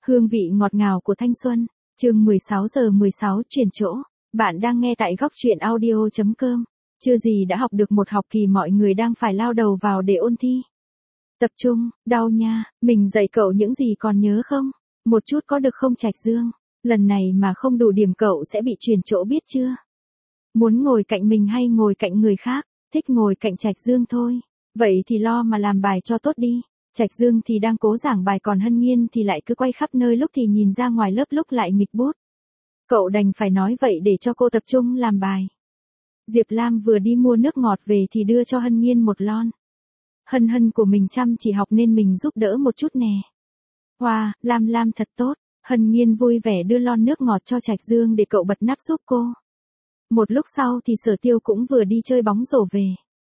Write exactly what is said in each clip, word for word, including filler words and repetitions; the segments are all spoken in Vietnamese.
Hương vị ngọt ngào của thanh xuân, chương mười sáu giờ mười sáu chuyển chỗ. Bạn đang nghe tại góc truyện audio chấm com. Chưa gì đã học được một học kỳ mọi người đang phải lao đầu vào để ôn thi. Tập trung, đau nha, mình dạy cậu những gì còn nhớ không? Một chút có được không Trạch Dương? Lần này mà không đủ điểm cậu sẽ bị chuyển chỗ biết chưa? Muốn ngồi cạnh mình hay ngồi cạnh người khác? Thích ngồi cạnh Trạch Dương thôi. Vậy thì lo mà làm bài cho tốt đi. Trạch Dương thì đang cố giảng bài còn Hân Nhiên thì lại cứ quay khắp nơi, lúc thì nhìn ra ngoài lớp lúc lại nghịch bút. Cậu đành phải nói vậy để cho cô tập trung làm bài. Diệp Lam vừa đi mua nước ngọt về thì đưa cho Hân Nhiên một lon. Hân Hân của mình chăm chỉ học nên mình giúp đỡ một chút nè. Wow, Lam Lam thật tốt. Hân Nhiên vui vẻ đưa lon nước ngọt cho Trạch Dương để cậu bật nắp giúp cô. Một lúc sau thì Sở Tiêu cũng vừa đi chơi bóng rổ về.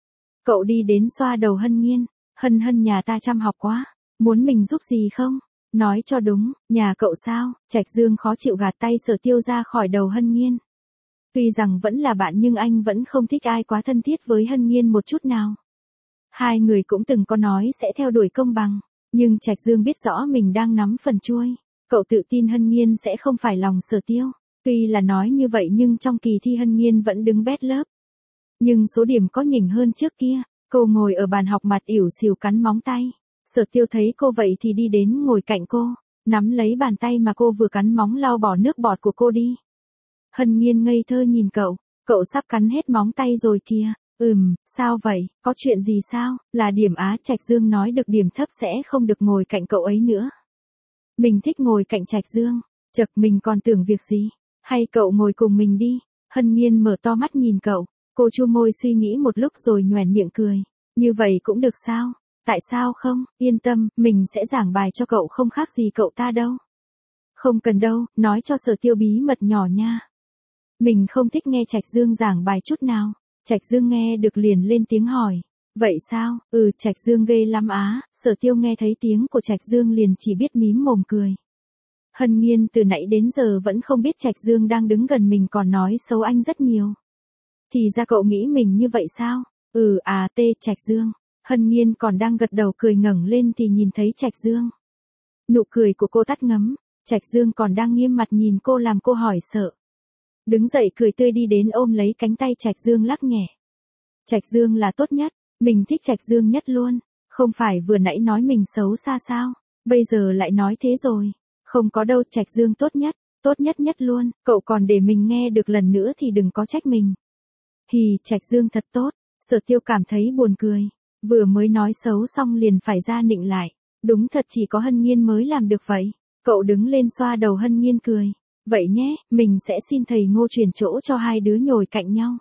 Cậu đi đến xoa đầu Hân Nhiên. Hân Hân nhà ta chăm học quá, muốn mình giúp gì không? Nói cho đúng, nhà cậu sao? Trạch Dương khó chịu gạt tay Sở Tiêu ra khỏi đầu Hân Nhiên. Tuy rằng vẫn là bạn nhưng anh vẫn không thích ai quá thân thiết với Hân Nhiên một chút nào. Hai người cũng từng có nói sẽ theo đuổi công bằng, nhưng Trạch Dương biết rõ mình đang nắm phần chuôi. Cậu tự tin Hân Nhiên sẽ không phải lòng Sở Tiêu. Tuy là nói như vậy nhưng trong kỳ thi Hân Nhiên vẫn đứng bét lớp. Nhưng số điểm có nhỉnh hơn trước kia. Cô ngồi ở bàn học mặt ỉu xìu cắn móng tay. Sở Tiêu thấy cô vậy thì đi đến ngồi cạnh cô, nắm lấy bàn tay mà cô vừa cắn móng lau bỏ nước bọt của cô đi. Hân Nhiên ngây thơ nhìn cậu, cậu sắp cắn hết móng tay rồi kìa. Ừm, sao vậy, có chuyện gì sao? Là điểm á. Trạch Dương nói được điểm thấp sẽ không được ngồi cạnh cậu ấy nữa. Mình thích ngồi cạnh Trạch Dương. Chật, mình còn tưởng việc gì. Hay cậu ngồi cùng mình đi. Hân Nhiên mở to mắt nhìn cậu. Cô chu môi suy nghĩ một lúc rồi nhoẻn miệng cười. Như vậy cũng được sao? Tại sao không? Yên tâm, mình sẽ giảng bài cho cậu không khác gì cậu ta đâu. Không cần đâu, nói cho Sở Tiêu bí mật nhỏ nha. Mình không thích nghe Trạch Dương giảng bài chút nào. Trạch Dương nghe được liền lên tiếng hỏi. Vậy sao? Ừ, Trạch Dương ghê lắm á. Sở Tiêu nghe thấy tiếng của Trạch Dương liền chỉ biết mím mồm cười. Hân Nhiên từ nãy đến giờ vẫn không biết Trạch Dương đang đứng gần mình còn nói xấu anh rất nhiều. Thì ra cậu nghĩ mình như vậy sao? Ừ à tê Trạch Dương. Hân Nhiên còn đang gật đầu cười ngẩng lên thì nhìn thấy Trạch Dương. Nụ cười của cô tắt ngấm. Trạch Dương còn đang nghiêm mặt nhìn cô làm cô hỏi sợ. Đứng dậy cười tươi đi đến ôm lấy cánh tay Trạch Dương lắc nhẹ. Trạch Dương là tốt nhất. Mình thích Trạch Dương nhất luôn. Không phải vừa nãy nói mình xấu xa sao? Bây giờ lại nói thế rồi. Không có đâu, Trạch Dương tốt nhất. Tốt nhất nhất luôn. Cậu còn để mình nghe được lần nữa thì đừng có trách mình. Hì, Trạch Dương thật tốt. Sở Tiêu cảm thấy buồn cười. Vừa mới nói xấu xong liền phải ra nịnh lại. Đúng thật chỉ có Hân Nhiên mới làm được vậy. Cậu đứng lên xoa đầu Hân Nhiên cười. Vậy nhé, mình sẽ xin thầy Ngô chuyển chỗ cho hai đứa ngồi cạnh nhau.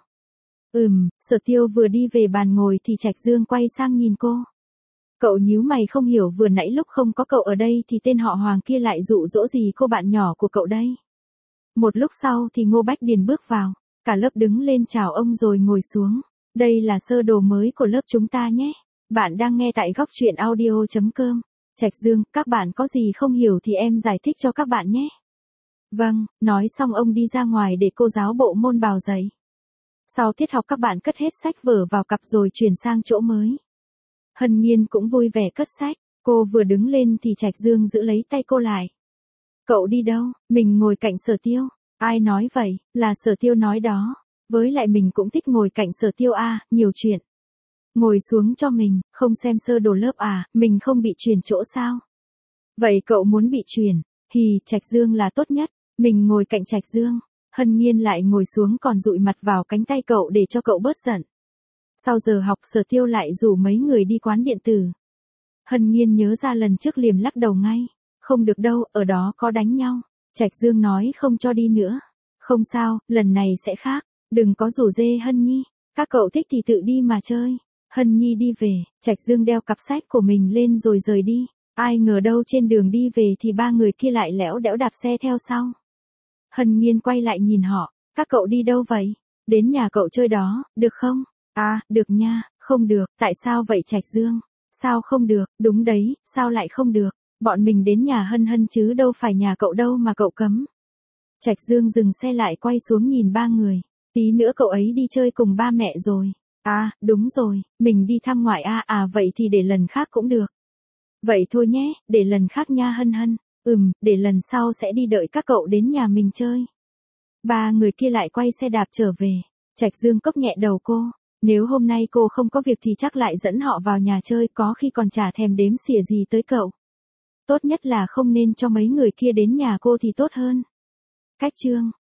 Ừm, Sở Tiêu vừa đi về bàn ngồi thì Trạch Dương quay sang nhìn cô. Cậu nhíu mày không hiểu vừa nãy lúc không có cậu ở đây thì tên họ Hoàng kia lại dụ dỗ gì cô bạn nhỏ của cậu đây. Một lúc sau thì Ngô Bách Điền bước vào. Cả lớp đứng lên chào ông rồi ngồi xuống. Đây là sơ đồ mới của lớp chúng ta nhé. Bạn đang nghe tại góc truyện audio chấm com. Trạch Dương, các bạn có gì không hiểu thì em giải thích cho các bạn nhé. Vâng, nói xong ông đi ra ngoài để cô giáo bộ môn bào dậy. Sau tiết học các bạn cất hết sách vở vào cặp rồi chuyển sang chỗ mới. Hân Nhiên cũng vui vẻ cất sách. Cô vừa đứng lên thì Trạch Dương giữ lấy tay cô lại. Cậu đi đâu? Mình ngồi cạnh Sở Tiêu. Ai nói vậy? Là Sở Tiêu nói đó. Với lại mình cũng thích ngồi cạnh Sở Tiêu à, nhiều chuyện. Ngồi xuống cho mình, không xem sơ đồ lớp à, mình không bị chuyển chỗ sao? Vậy cậu muốn bị chuyển? Hì, Trạch Dương là tốt nhất, mình ngồi cạnh Trạch Dương. Hân Nhiên lại ngồi xuống còn dụi mặt vào cánh tay cậu để cho cậu bớt giận. Sau giờ học Sở Tiêu lại rủ mấy người đi quán điện tử. Hân Nhiên nhớ ra lần trước liềm lắc đầu ngay. Không được đâu, ở đó có đánh nhau. Trạch Dương nói không cho đi nữa. Không sao, lần này sẽ khác. Đừng có rủ dê Hân Nhi. Các cậu thích thì tự đi mà chơi. Hân Nhi đi về, Trạch Dương đeo cặp sách của mình lên rồi rời đi. Ai ngờ đâu trên đường đi về thì ba người kia lại lẽo đẽo đạp xe theo sau. Hân Nhiên quay lại nhìn họ. Các cậu đi đâu vậy? Đến nhà cậu chơi đó, được không? À, được nha. Không được, tại sao vậy Trạch Dương? Sao không được? Đúng đấy, sao lại không được? Bọn mình đến nhà Hân Hân chứ đâu phải nhà cậu đâu mà cậu cấm. Trạch Dương dừng xe lại quay xuống nhìn ba người. Tí nữa cậu ấy đi chơi cùng ba mẹ rồi. À, đúng rồi, mình đi thăm ngoại à, à vậy thì để lần khác cũng được. Vậy thôi nhé, để lần khác nha Hân Hân. Ừm, để lần sau sẽ đi đợi các cậu đến nhà mình chơi. Ba người kia lại quay xe đạp trở về. Trạch Dương cốc nhẹ đầu cô. Nếu hôm nay cô không có việc thì chắc lại dẫn họ vào nhà chơi, có khi còn chả thèm đếm xỉa gì tới cậu. Tốt nhất là không nên cho mấy người kia đến nhà cô thì tốt hơn. Cách chương